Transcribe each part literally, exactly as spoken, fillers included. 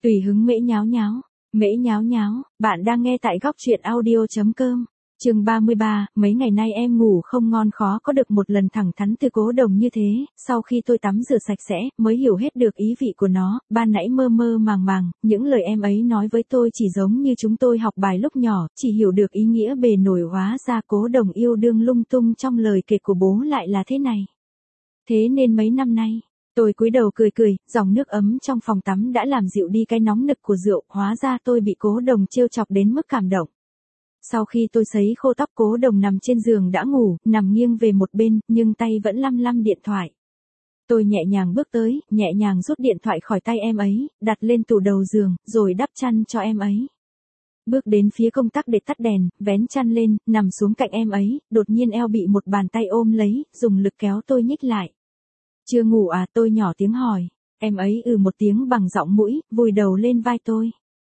Tùy hứng mễ nháo nháo, mễ nháo nháo, bạn đang nghe tại góc truyện audio.com. Chương ba mươi ba, mấy ngày nay em ngủ không ngon khó có được một lần thẳng thắn từ Cố Đồng như thế, sau khi tôi tắm rửa sạch sẽ, mới hiểu hết được ý vị của nó, ban nãy mơ mơ màng màng, những lời em ấy nói với tôi chỉ giống như chúng tôi học bài lúc nhỏ, chỉ hiểu được ý nghĩa bề nổi, hóa ra Cố Đồng yêu đương lung tung trong lời kể của bố lại là thế này. Thế nên mấy năm nay, tôi cúi đầu cười cười, dòng nước ấm trong phòng tắm đã làm dịu đi cái nóng nực của rượu, hóa ra tôi bị Cố Đồng trêu chọc đến mức cảm động. Sau khi tôi sấy khô tóc, Cố Đồng nằm trên giường đã ngủ, nằm nghiêng về một bên, nhưng tay vẫn lăm lăm điện thoại. Tôi nhẹ nhàng bước tới, nhẹ nhàng rút điện thoại khỏi tay em ấy, đặt lên tủ đầu giường, rồi đắp chăn cho em ấy. Bước đến phía công tắc để tắt đèn, vén chăn lên, nằm xuống cạnh em ấy, đột nhiên eo bị một bàn tay ôm lấy, dùng lực kéo tôi nhích lại. Chưa ngủ à, tôi nhỏ tiếng hỏi. Em ấy ừ một tiếng bằng giọng mũi, vùi đầu lên vai tôi.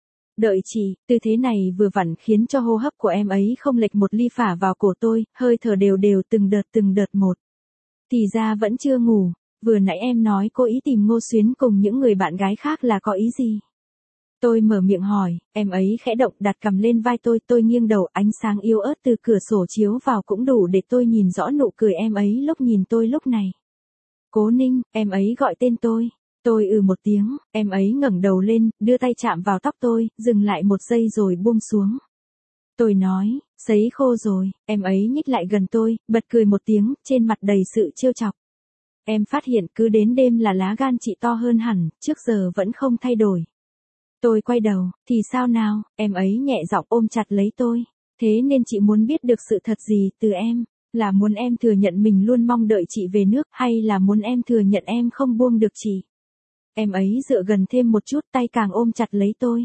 Đợi chị, tư thế này vừa vặn khiến cho hô hấp của em ấy không lệch một ly phả vào cổ tôi, hơi thở đều đều từng đợt từng đợt một. Thì ra vẫn chưa ngủ, vừa nãy em nói cố ý tìm Ngô Xuyến cùng những người bạn gái khác là có ý gì? Tôi mở miệng hỏi, em ấy khẽ động đặt cằm lên vai tôi, tôi nghiêng đầu, ánh sáng yếu ớt từ cửa sổ chiếu vào cũng đủ để tôi nhìn rõ nụ cười em ấy lúc nhìn tôi lúc này. Cố Ninh, em ấy gọi tên tôi. Tôi ừ một tiếng, em ấy ngẩng đầu lên, đưa tay chạm vào tóc tôi, dừng lại một giây rồi buông xuống. Tôi nói, sấy khô rồi, em ấy nhích lại gần tôi, bật cười một tiếng, trên mặt đầy sự trêu chọc. Em phát hiện cứ đến đêm là lá gan chị to hơn hẳn, trước giờ vẫn không thay đổi. Tôi quay đầu, thì sao nào, em ấy nhẹ giọng ôm chặt lấy tôi. Thế nên chị muốn biết được sự thật gì từ em? Là muốn em thừa nhận mình luôn mong đợi chị về nước, hay là muốn em thừa nhận em không buông được chị? Em ấy dựa gần thêm một chút, tay càng ôm chặt lấy tôi.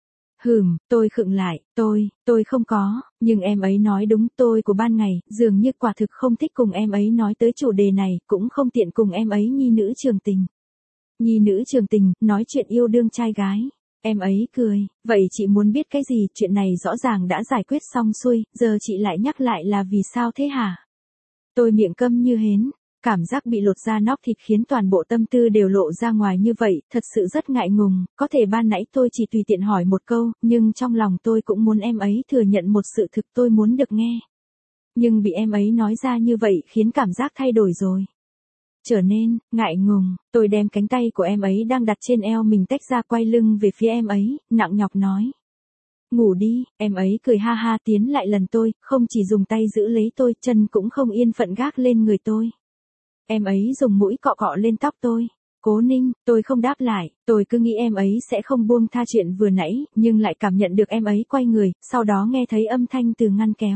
Hừm, tôi khựng lại, tôi, tôi không có, nhưng em ấy nói đúng, tôi của ban ngày, dường như quả thực không thích cùng em ấy nói tới chủ đề này, cũng không tiện cùng em ấy nhi nữ trường tình. Nhi nữ trường tình, nói chuyện yêu đương trai gái. Em ấy cười, vậy chị muốn biết cái gì, chuyện này rõ ràng đã giải quyết xong xuôi, giờ chị lại nhắc lại là vì sao thế hả? Tôi miệng câm như hến. Cảm giác bị lột da nóc thịt khiến toàn bộ tâm tư đều lộ ra ngoài như vậy, thật sự rất ngại ngùng, có thể ban nãy tôi chỉ tùy tiện hỏi một câu, nhưng trong lòng tôi cũng muốn em ấy thừa nhận một sự thực tôi muốn được nghe. Nhưng bị em ấy nói ra như vậy khiến cảm giác thay đổi rồi. Trở nên, ngại ngùng, tôi đem cánh tay của em ấy đang đặt trên eo mình tách ra, quay lưng về phía em ấy, nặng nhọc nói. Ngủ đi, em ấy cười ha ha tiến lại lần tôi, không chỉ dùng tay giữ lấy tôi, chân cũng không yên phận gác lên người tôi. Em ấy dùng mũi cọ cọ lên tóc tôi. Cố Ninh, tôi không đáp lại, tôi cứ nghĩ em ấy sẽ không buông tha chuyện vừa nãy, nhưng lại cảm nhận được em ấy quay người, sau đó nghe thấy âm thanh từ ngăn kéo.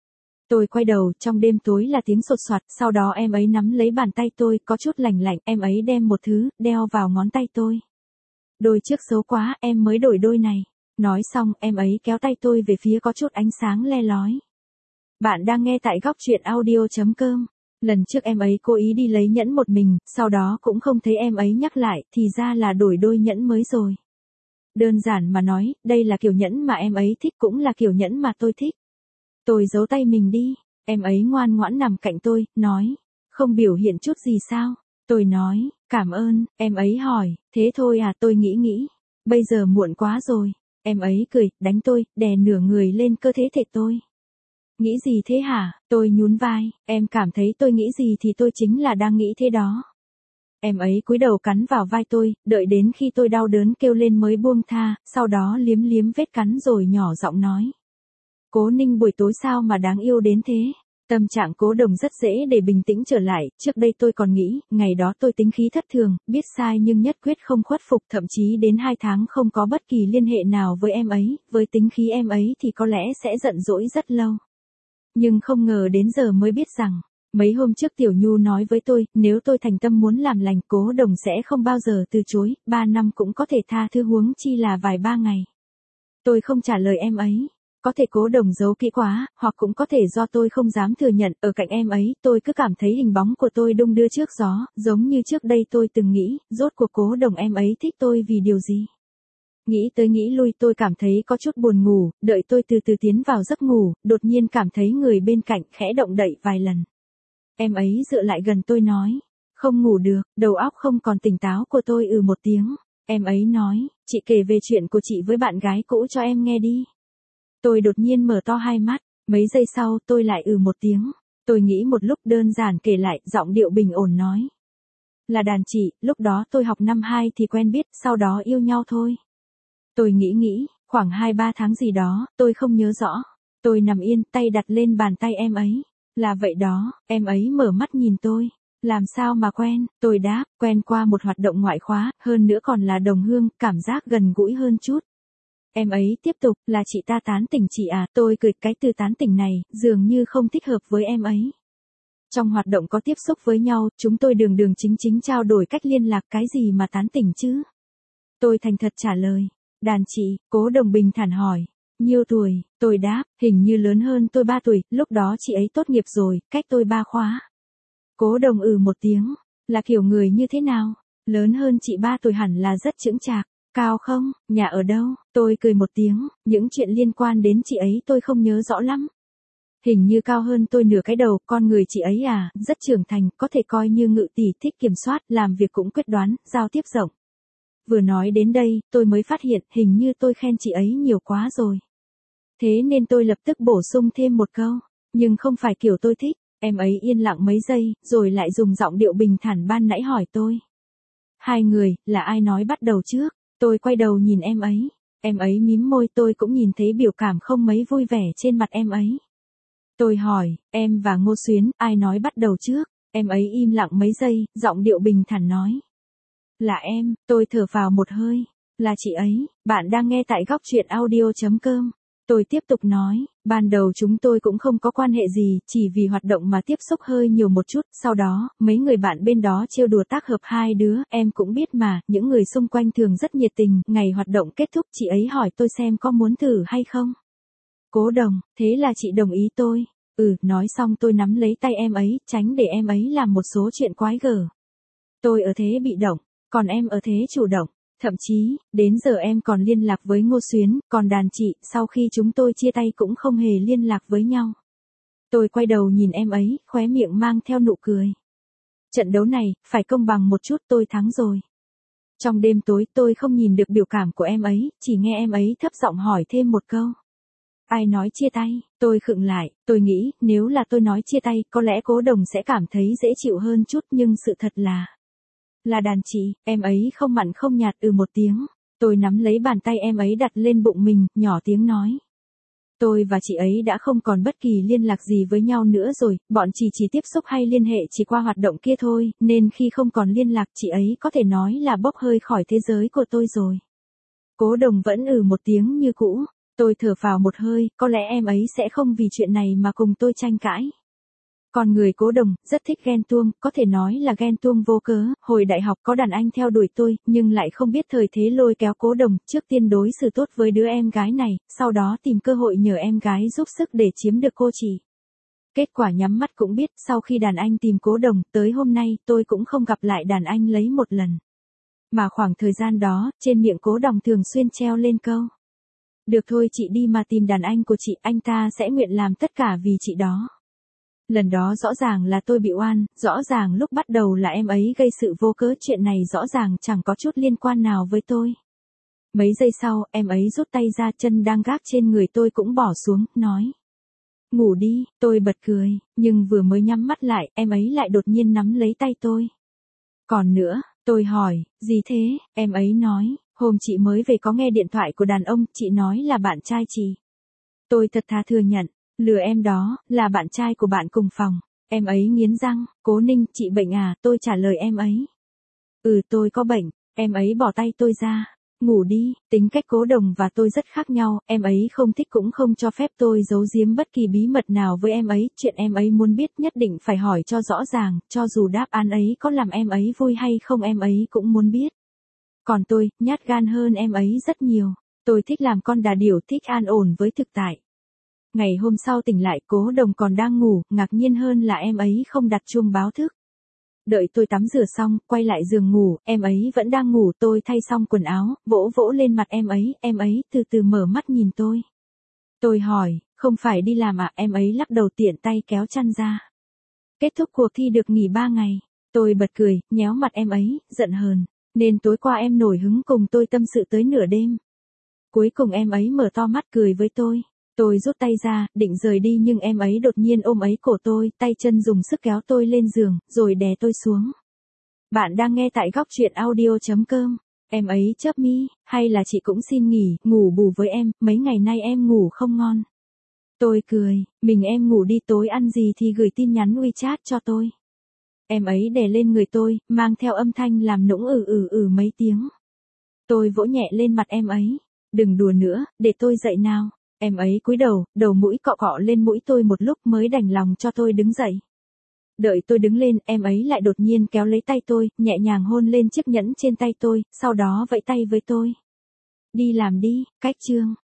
Tôi quay đầu, trong đêm tối là tiếng sột soạt, sau đó em ấy nắm lấy bàn tay tôi, có chút lành lạnh, em ấy đem một thứ, đeo vào ngón tay tôi. Đôi trước xấu quá, em mới đổi đôi này. Nói xong, em ấy kéo tay tôi về phía có chút ánh sáng le lói. Bạn đang nghe tại góc truyện audio.com. Lần trước em ấy cố ý đi lấy nhẫn một mình, sau đó cũng không thấy em ấy nhắc lại, thì ra là đổi đôi nhẫn mới rồi. Đơn giản mà nói, đây là kiểu nhẫn mà em ấy thích, cũng là kiểu nhẫn mà tôi thích. Tôi giấu tay mình đi, em ấy ngoan ngoãn nằm cạnh tôi, nói, không biểu hiện chút gì sao? Tôi nói, cảm ơn, em ấy hỏi, thế thôi à, tôi nghĩ nghĩ, bây giờ muộn quá rồi. Em ấy cười, đánh tôi, đè nửa người lên cơ thể thể tôi. Nghĩ gì thế hả? Tôi nhún vai, em cảm thấy tôi nghĩ gì thì tôi chính là đang nghĩ thế đó. Em ấy cúi đầu cắn vào vai tôi, đợi đến khi tôi đau đớn kêu lên mới buông tha, sau đó liếm liếm vết cắn rồi nhỏ giọng nói. Cố Ninh buổi tối sao mà đáng yêu đến thế? Tâm trạng Cố Đồng rất dễ để bình tĩnh trở lại, trước đây tôi còn nghĩ, ngày đó tôi tính khí thất thường, biết sai nhưng nhất quyết không khuất phục, thậm chí đến hai tháng không có bất kỳ liên hệ nào với em ấy, với tính khí em ấy thì có lẽ sẽ giận dỗi rất lâu. Nhưng không ngờ đến giờ mới biết rằng, mấy hôm trước Tiểu Nhu nói với tôi, nếu tôi thành tâm muốn làm lành, Cố Đồng sẽ không bao giờ từ chối, ba năm cũng có thể tha thứ, huống chi là vài ba ngày. Tôi không trả lời em ấy. Có thể Cố Đồng giấu kỹ quá, hoặc cũng có thể do tôi không dám thừa nhận, ở cạnh em ấy, tôi cứ cảm thấy hình bóng của tôi đung đưa trước gió, giống như trước đây tôi từng nghĩ, rốt cuộc Cố Đồng em ấy thích tôi vì điều gì. Nghĩ tới nghĩ lui tôi cảm thấy có chút buồn ngủ, đợi tôi từ từ tiến vào giấc ngủ, đột nhiên cảm thấy người bên cạnh khẽ động đậy vài lần. Em ấy dựa lại gần tôi nói, không ngủ được, đầu óc không còn tỉnh táo của tôi ừ một tiếng. Em ấy nói, chị kể về chuyện của chị với bạn gái cũ cho em nghe đi. Tôi đột nhiên mở to hai mắt, mấy giây sau tôi lại ừ một tiếng. Tôi nghĩ một lúc đơn giản kể lại, giọng điệu bình ổn nói. Là đàn chị, lúc đó tôi học năm hai thì quen biết, sau đó yêu nhau thôi. Tôi nghĩ nghĩ, khoảng hai ba tháng gì đó, tôi không nhớ rõ. Tôi nằm yên, tay đặt lên bàn tay em ấy. Là vậy đó, em ấy mở mắt nhìn tôi. Làm sao mà quen, tôi đáp, quen qua một hoạt động ngoại khóa, hơn nữa còn là đồng hương, cảm giác gần gũi hơn chút. Em ấy tiếp tục, là chị ta tán tỉnh chị à, tôi cười, cái từ tán tỉnh này, dường như không thích hợp với em ấy. Trong hoạt động có tiếp xúc với nhau, chúng tôi đường đường chính chính trao đổi cách liên lạc, cái gì mà tán tỉnh chứ? Tôi thành thật trả lời. Đàn chị, Cố Đồng bình thản hỏi. Nhiêu tuổi? Tôi đáp, hình như lớn hơn tôi ba tuổi, lúc đó chị ấy tốt nghiệp rồi, cách tôi ba khóa. Cố Đồng ừ một tiếng, là kiểu người như thế nào? Lớn hơn chị ba tuổi hẳn là rất chững chạc, cao không, nhà ở đâu? Tôi cười một tiếng, những chuyện liên quan đến chị ấy tôi không nhớ rõ lắm. Hình như cao hơn tôi nửa cái đầu, con người chị ấy à, rất trưởng thành, có thể coi như ngự tỷ, thích kiểm soát, làm việc cũng quyết đoán, giao tiếp rộng. Vừa nói đến đây, tôi mới phát hiện, hình như tôi khen chị ấy nhiều quá rồi. Thế nên tôi lập tức bổ sung thêm một câu, nhưng không phải kiểu tôi thích. Em ấy yên lặng mấy giây, rồi lại dùng giọng điệu bình thản ban nãy hỏi tôi. Hai người, là ai nói bắt đầu trước? Tôi quay đầu nhìn em ấy. Em ấy mím môi, tôi cũng nhìn thấy biểu cảm không mấy vui vẻ trên mặt em ấy. Tôi hỏi, em và Ngô Xuyến, ai nói bắt đầu trước? Em ấy im lặng mấy giây, giọng điệu bình thản nói. Là em, tôi thở vào một hơi. Là chị ấy, bạn đang nghe tại góc truyện audio chấm com. Tôi tiếp tục nói, ban đầu chúng tôi cũng không có quan hệ gì, chỉ vì hoạt động mà tiếp xúc hơi nhiều một chút, sau đó, mấy người bạn bên đó trêu đùa tác hợp hai đứa, em cũng biết mà, những người xung quanh thường rất nhiệt tình, ngày hoạt động kết thúc chị ấy hỏi tôi xem có muốn thử hay không. Cố Đồng, thế là chị đồng ý tôi. Ừ, nói xong tôi nắm lấy tay em ấy, tránh để em ấy làm một số chuyện quái gở. Tôi ở thế bị động, còn em ở thế chủ động. Thậm chí, đến giờ em còn liên lạc với Ngô Xuyến, còn đàn chị, sau khi chúng tôi chia tay cũng không hề liên lạc với nhau. Tôi quay đầu nhìn em ấy, khóe miệng mang theo nụ cười. Trận đấu này, phải công bằng một chút, tôi thắng rồi. Trong đêm tối tôi không nhìn được biểu cảm của em ấy, chỉ nghe em ấy thấp giọng hỏi thêm một câu. Ai nói chia tay? Tôi khựng lại, tôi nghĩ, nếu là tôi nói chia tay, có lẽ Cố Đồng sẽ cảm thấy dễ chịu hơn chút, nhưng sự thật là... Là đàn chị, em ấy không mặn không nhạt ừ một tiếng. Tôi nắm lấy bàn tay em ấy đặt lên bụng mình, nhỏ tiếng nói. Tôi và chị ấy đã không còn bất kỳ liên lạc gì với nhau nữa rồi, bọn chị chỉ tiếp xúc hay liên hệ chỉ qua hoạt động kia thôi, nên khi không còn liên lạc chị ấy có thể nói là bốc hơi khỏi thế giới của tôi rồi. Cố Đồng vẫn ừ một tiếng như cũ. Tôi thở phào một hơi, có lẽ em ấy sẽ không vì chuyện này mà cùng tôi tranh cãi. Còn người Cố Đồng, rất thích ghen tuông, có thể nói là ghen tuông vô cớ, hồi đại học có đàn anh theo đuổi tôi, nhưng lại không biết thời thế lôi kéo Cố Đồng, trước tiên đối xử tốt với đứa em gái này, sau đó tìm cơ hội nhờ em gái giúp sức để chiếm được cô chị. Kết quả nhắm mắt cũng biết, sau khi đàn anh tìm Cố Đồng, tới hôm nay, tôi cũng không gặp lại đàn anh lấy một lần. Mà khoảng thời gian đó, trên miệng Cố Đồng thường xuyên treo lên câu. Được thôi chị đi mà tìm đàn anh của chị, anh ta sẽ nguyện làm tất cả vì chị đó. Lần đó rõ ràng là tôi bị oan, rõ ràng lúc bắt đầu là em ấy gây sự vô cớ, chuyện này rõ ràng chẳng có chút liên quan nào với tôi. Mấy giây sau, em ấy rút tay ra, chân đang gác trên người tôi cũng bỏ xuống, nói. Ngủ đi, tôi bật cười, nhưng vừa mới nhắm mắt lại, em ấy lại đột nhiên nắm lấy tay tôi. Còn nữa, tôi hỏi, gì thế, em ấy nói, hôm chị mới về có nghe điện thoại của đàn ông, chị nói là bạn trai chị. Tôi thật thà thừa nhận. Lừa em đó, là bạn trai của bạn cùng phòng. Em ấy nghiến răng, Cố Ninh, chị bệnh à, tôi trả lời em ấy. Ừ tôi có bệnh, em ấy bỏ tay tôi ra. Ngủ đi, tính cách Cố Đồng và tôi rất khác nhau, em ấy không thích cũng không cho phép tôi giấu giếm bất kỳ bí mật nào với em ấy, chuyện em ấy muốn biết nhất định phải hỏi cho rõ ràng, cho dù đáp án ấy có làm em ấy vui hay không em ấy cũng muốn biết. Còn tôi, nhát gan hơn em ấy rất nhiều, tôi thích làm con đà điểu, thích an ổn với thực tại. Ngày hôm sau tỉnh lại, Cố Đồng còn đang ngủ, ngạc nhiên hơn là em ấy không đặt chuông báo thức. Đợi tôi tắm rửa xong, quay lại giường ngủ, em ấy vẫn đang ngủ, tôi thay xong quần áo, vỗ vỗ lên mặt em ấy, em ấy từ từ mở mắt nhìn tôi. Tôi hỏi, không phải đi làm à, em ấy lắc đầu tiện tay kéo chăn ra. Kết thúc cuộc thi được nghỉ ba ngày, tôi bật cười, nhéo mặt em ấy, giận hờn. Nên tối qua em nổi hứng cùng tôi tâm sự tới nửa đêm. Cuối cùng em ấy mở to mắt cười với tôi. Tôi rút tay ra, định rời đi nhưng em ấy đột nhiên ôm ấy cổ tôi, tay chân dùng sức kéo tôi lên giường, rồi đè tôi xuống. Bạn đang nghe tại góc truyện audio chấm com. Em ấy chớp mi, hay là chị cũng xin nghỉ, ngủ bù với em, mấy ngày nay em ngủ không ngon. Tôi cười, mình em ngủ đi, tối ăn gì thì gửi tin nhắn WeChat cho tôi. Em ấy đè lên người tôi, mang theo âm thanh làm nũng ừ ừ ừ mấy tiếng. Tôi vỗ nhẹ lên mặt em ấy. Đừng đùa nữa, để tôi dậy nào. Em ấy cúi đầu, đầu mũi cọ cọ lên mũi tôi một lúc mới đành lòng cho tôi đứng dậy. Đợi tôi đứng lên, em ấy lại đột nhiên kéo lấy tay tôi, nhẹ nhàng hôn lên chiếc nhẫn trên tay tôi, sau đó vẫy tay với tôi. Đi làm đi, cách chương.